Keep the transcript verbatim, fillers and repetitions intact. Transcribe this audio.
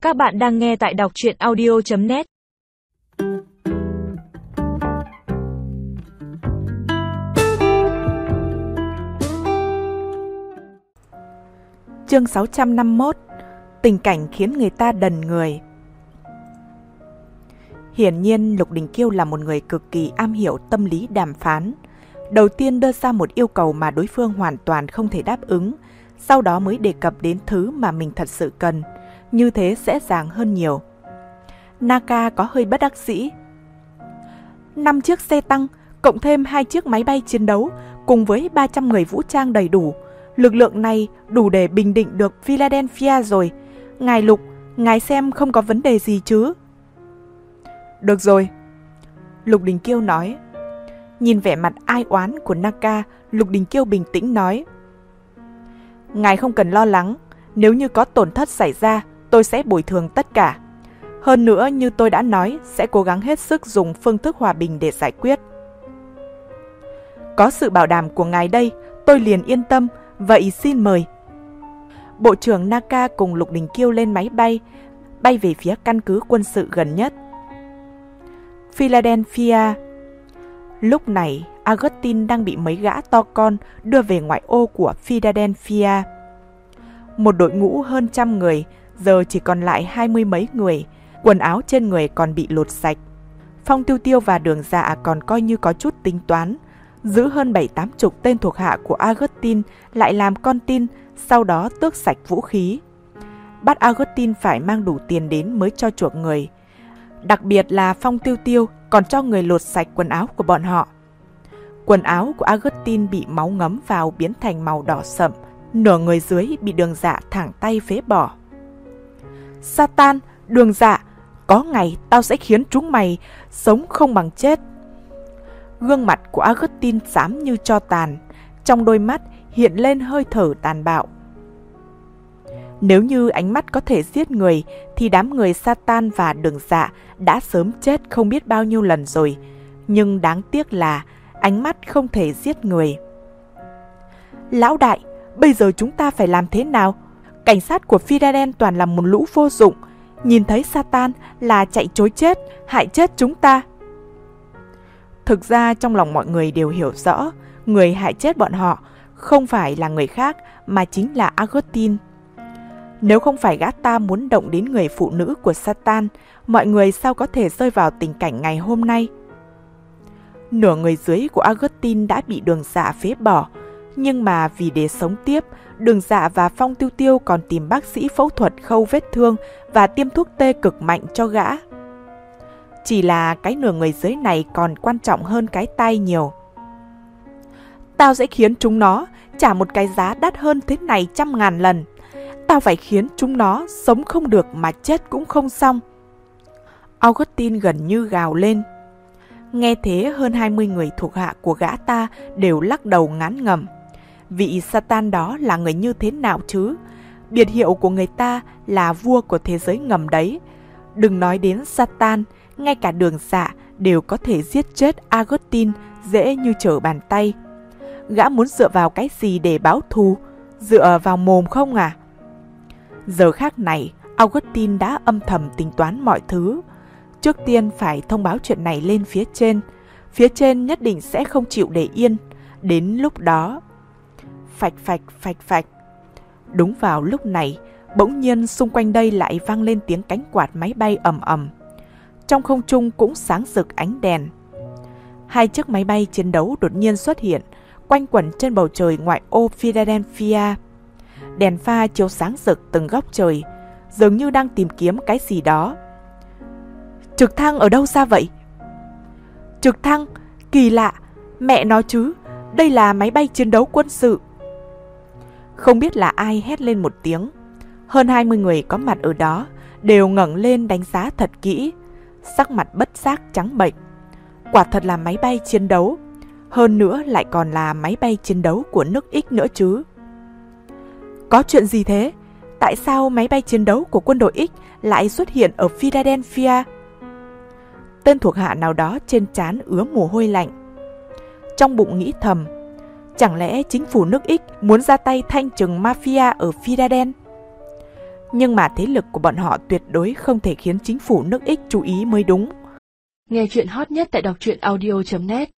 Các bạn đang nghe tại đọc truyện audio chấm net. Chương sáu trăm năm mươi mốt. Tình cảnh khiến người ta đần người. Hiển nhiên Lục Đình Kiêu là một người cực kỳ am hiểu tâm lý đàm phán. Đầu tiên đưa ra một yêu cầu mà đối phương hoàn toàn không thể đáp ứng, sau đó mới đề cập đến thứ mà mình thật sự cần. Như thế dễ dàng hơn nhiều. Naka có hơi bất đắc dĩ. năm chiếc xe tăng, cộng thêm hai chiếc máy bay chiến đấu, cùng với ba trăm người vũ trang đầy đủ. Lực lượng này đủ để bình định được Philadelphia rồi. Ngài Lục, ngài xem không có vấn đề gì chứ? Được rồi, Lục Đình Kiêu nói. Nhìn vẻ mặt ai oán của Naka, Lục Đình Kiêu bình tĩnh nói. Ngài không cần lo lắng, nếu như có tổn thất xảy ra, tôi sẽ bồi thường tất cả. Hơn nữa, như tôi đã nói, sẽ cố gắng hết sức dùng phương thức hòa bình để giải quyết. Có sự bảo đảm của ngài đây, tôi liền yên tâm, vậy xin mời. Bộ trưởng Naka cùng Lục Đình Kiêu lên máy bay, bay về phía căn cứ quân sự gần nhất. Philadelphia. Lúc này, Augustine đang bị mấy gã to con đưa về ngoại ô của Philadelphia. Một đội ngũ hơn trăm người, giờ chỉ còn lại hai mươi mấy người, quần áo trên người còn bị lột sạch. Phong Tiêu Tiêu và Đường Dạ còn coi như có chút tính toán, giữ hơn bảy tám chục tên thuộc hạ của Augustine lại làm con tin, sau đó tước sạch vũ khí. Bắt Augustine phải mang đủ tiền đến mới cho chuộc người. Đặc biệt là Phong Tiêu Tiêu còn cho người lột sạch quần áo của bọn họ. Quần áo của Augustine bị máu ngấm vào biến thành màu đỏ sậm, nửa người dưới bị Đường Dạ thẳng tay phế bỏ. Satan, Đường Dạ, có ngày tao sẽ khiến chúng mày sống không bằng chết. Gương mặt của Augustine xám như tro tàn, trong đôi mắt hiện lên hơi thở tàn bạo. Nếu như ánh mắt có thể giết người thì đám người Satan và Đường Dạ đã sớm chết không biết bao nhiêu lần rồi, nhưng đáng tiếc là ánh mắt không thể giết người. Lão đại, bây giờ chúng ta phải làm thế nào? Cảnh sát của Philadelphia toàn là một lũ vô dụng, nhìn thấy Satan là chạy trối chết, hại chết chúng ta. Thực ra trong lòng mọi người đều hiểu rõ, người hại chết bọn họ không phải là người khác mà chính là Augustine. Nếu không phải gã ta muốn động đến người phụ nữ của Satan, mọi người sao có thể rơi vào tình cảnh ngày hôm nay? Nửa người dưới của Augustine đã bị Đường Dạ phế bỏ, nhưng mà vì để sống tiếp, Đường Dạ và Phong Tiêu Tiêu còn tìm bác sĩ phẫu thuật khâu vết thương và tiêm thuốc tê cực mạnh cho gã. Chỉ là cái nửa người dưới này còn quan trọng hơn cái tay nhiều. Tao sẽ khiến chúng nó trả một cái giá đắt hơn thế này trăm ngàn lần. Tao phải khiến chúng nó sống không được mà chết cũng không xong. Augustine gần như gào lên. Nghe thế, hơn hai mươi người thuộc hạ của gã ta đều lắc đầu ngán ngẩm. Vị Satan đó là người như thế nào chứ? Biệt hiệu của người ta là vua của thế giới ngầm đấy. Đừng nói đến Satan, ngay cả Đường Dạ đều có thể giết chết Augustine dễ như trở bàn tay. Gã muốn dựa vào cái gì để báo thù? Dựa vào mồm không à? Giờ khác này, Augustine đã âm thầm tính toán mọi thứ. Trước tiên phải thông báo chuyện này lên phía trên. Phía trên nhất định sẽ không chịu để yên. Đến lúc đó... Phạch phạch phạch phạch. Đúng vào lúc này, bỗng nhiên xung quanh đây lại vang lên tiếng cánh quạt máy bay ầm ầm. Trong không trung cũng sáng rực ánh đèn. Hai chiếc máy bay chiến đấu đột nhiên xuất hiện, quanh quẩn trên bầu trời ngoại ô Philadelphia. Đèn pha chiếu sáng rực từng góc trời, dường như đang tìm kiếm cái gì đó. Trực thăng ở đâu ra vậy? Trực thăng? Kỳ lạ, mẹ nói chứ, đây là máy bay chiến đấu quân sự. Không biết là ai hét lên một tiếng. Hơn hai mươi người có mặt ở đó đều ngẩng lên đánh giá thật kỹ, sắc mặt bất giác trắng bệch. Quả thật là máy bay chiến đấu, hơn nữa lại còn là máy bay chiến đấu của nước X nữa chứ. Có chuyện gì thế? Tại sao máy bay chiến đấu của quân đội X lại xuất hiện ở Philadelphia? Tên thuộc hạ nào đó trên trán ứa mồ hôi lạnh. Trong bụng nghĩ thầm, chẳng lẽ chính phủ nước X muốn ra tay thanh trừng mafia ở Philadelphia? Nhưng mà thế lực của bọn họ tuyệt đối không thể khiến chính phủ nước X chú ý mới đúng. Nghe chuyện hot nhất tại đọc truyện audio chấm net